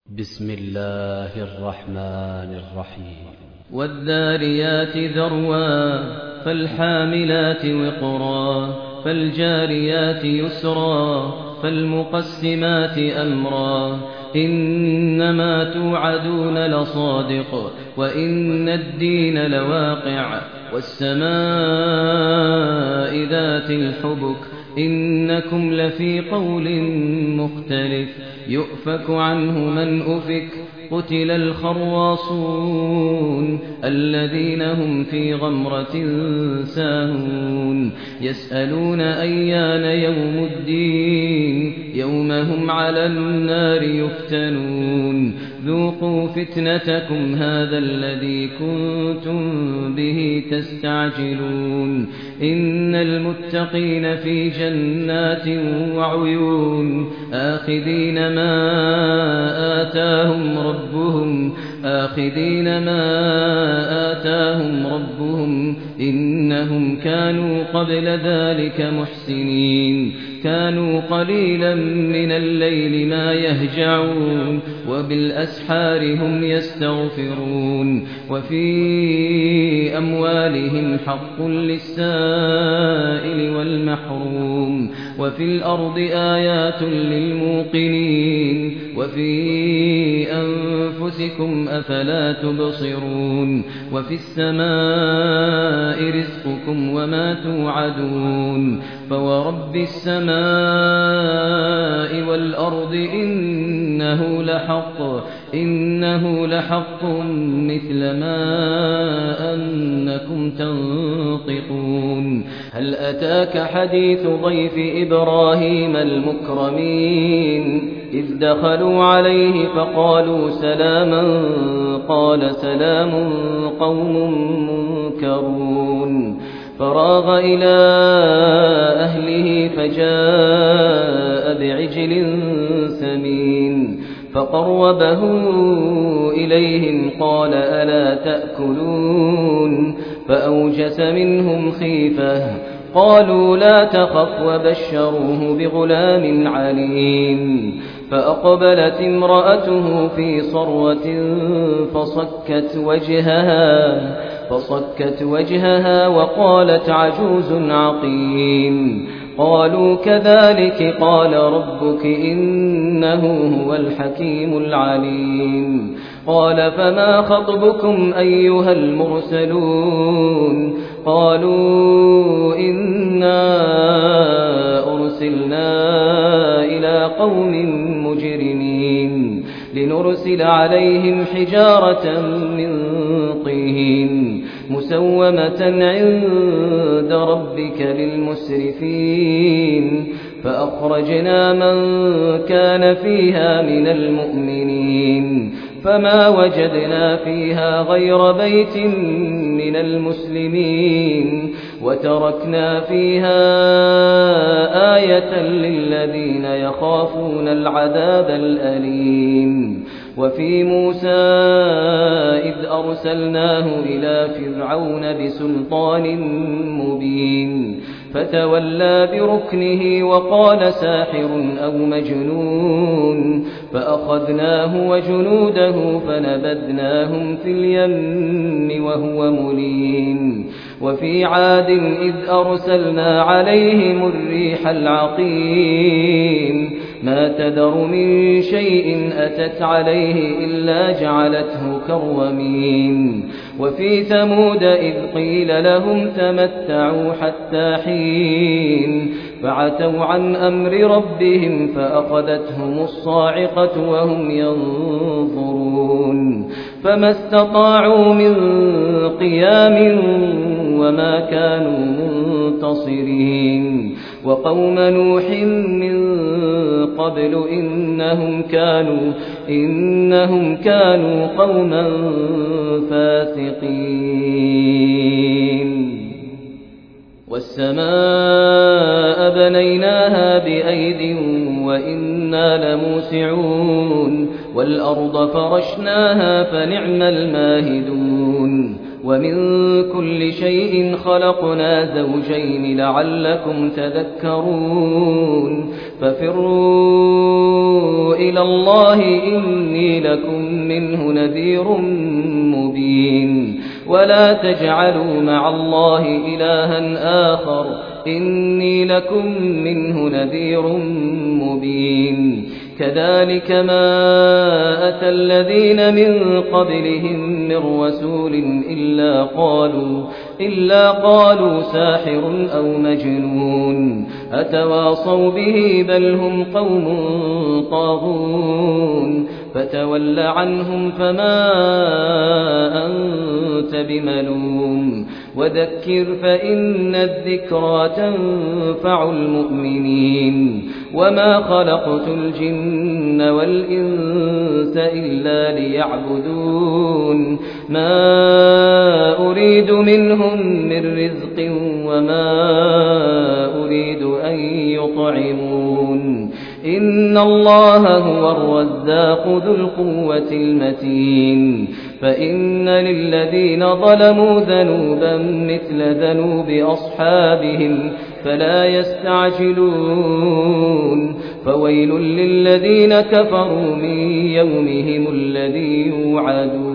بسم الله الرحمن الرحيم والذاريات ذروا فالحاملات وقرا فالجاريات يسرا فالمقسمات أمرا إنما توعدون لصادق وإن الدين لواقع والسماء ذات الحبك إنكم لفي قول مختلف يؤفك عنه من أفك قتل الخراصون الذين هم في غمرة ساهون يسألون أيان يوم الدين يوم هم على النار يفتنون ذوقوا فتنتكم هذا الذي كنتم به تستعجلون إن المتقين في جنات وعيون آخذين ما آتاهم ربهم إنهم كانوا قبل ذلك محسنين كانوا قليلا من الليل ما يهجعون وبالأسحار هم يستغفرون وفي أموالهم حق للسائل والمحروم وفي الأرض آيات للموقنين وفي أنفسكم أفلا تبصرون وفي السماء رزقكم وما توعدون فورب السماء والأرض إنه لحق مثل ما أنكم تنطقون هل أتاك حديث ضيف إبراهيم المكرمين إذ دخلوا عليه فقالوا سلاما قال سلام قوم منكرون فراغ إلى أهله فجاء بعجل سمين فقربه إليهم قال ألا تأكلون فأوجس منهم خيفة قالوا لا تخف وبشروه بغلام عليم فأقبلت امرأته في صرة فصكت وجهها وقالت عجوز عقيم قالوا كذلك قال ربك إنه هو الحكيم العليم قال فما خطبكم أيها المرسلون قالوا إنا أرسلنا إلى قوم مجرمين لنرسل عليهم حجارة من طين مسومة عند ربك للمسرفين فأخرجنا من كان فيها من المؤمنين فما وجدنا فيها غير بيت من المسلمين وتركنا فيها آية للذين يخافون العذاب الأليم وفي موسى إذ أرسلناه إلى فرعون بسلطان مبين فتولى بركنه وقال ساحر أو مجنون فأخذناه وجنوده فنبذناهم في اليم وهو مليم وفي عاد إذ أرسلنا عليهم الريح العقيم ما تذر من شيء أتت عليه إلا جعلته كالرميم وفي ثمود إذ قيل لهم تمتعوا حتى حين فعتوا عن أمر ربهم فأخذتهم الصاعقة وهم ينظرون فما استطاعوا من قيام وما كانوا منتصرين وقوم نوح من قبل إنهم كانوا قوما فاسقين والسماء بنيناها بأيد وإنا لموسعون والأرض فرشناها فنعم الماهدون ومن كل شيء خلقنا زوجين لعلكم تذكرون ففروا إلى الله إني لكم منه نذير مبين ولا تجعلوا مع الله إلها آخر إني لكم منه نذير مبين كذلك ما أتى الذين من قبلهم من رسول إلا قالوا ساحر أو مجنون أتواصوا به بل هم قوم طاغون فتول عنهم فما أنت بملوم وذكر فإن الذكرى تنفع المؤمنين وما خلقت الجن والإنس إلا ليعبدون ما أريد منهم من رزق وما أريد أن يطعمون إن الله هو الرزاق ذو القوة المتين فإن للذين ظلموا ذنوبا مثل ذنوب أصحابهم فلا يستعجلون فويل للذين كفروا من يومهم الذي يوعدون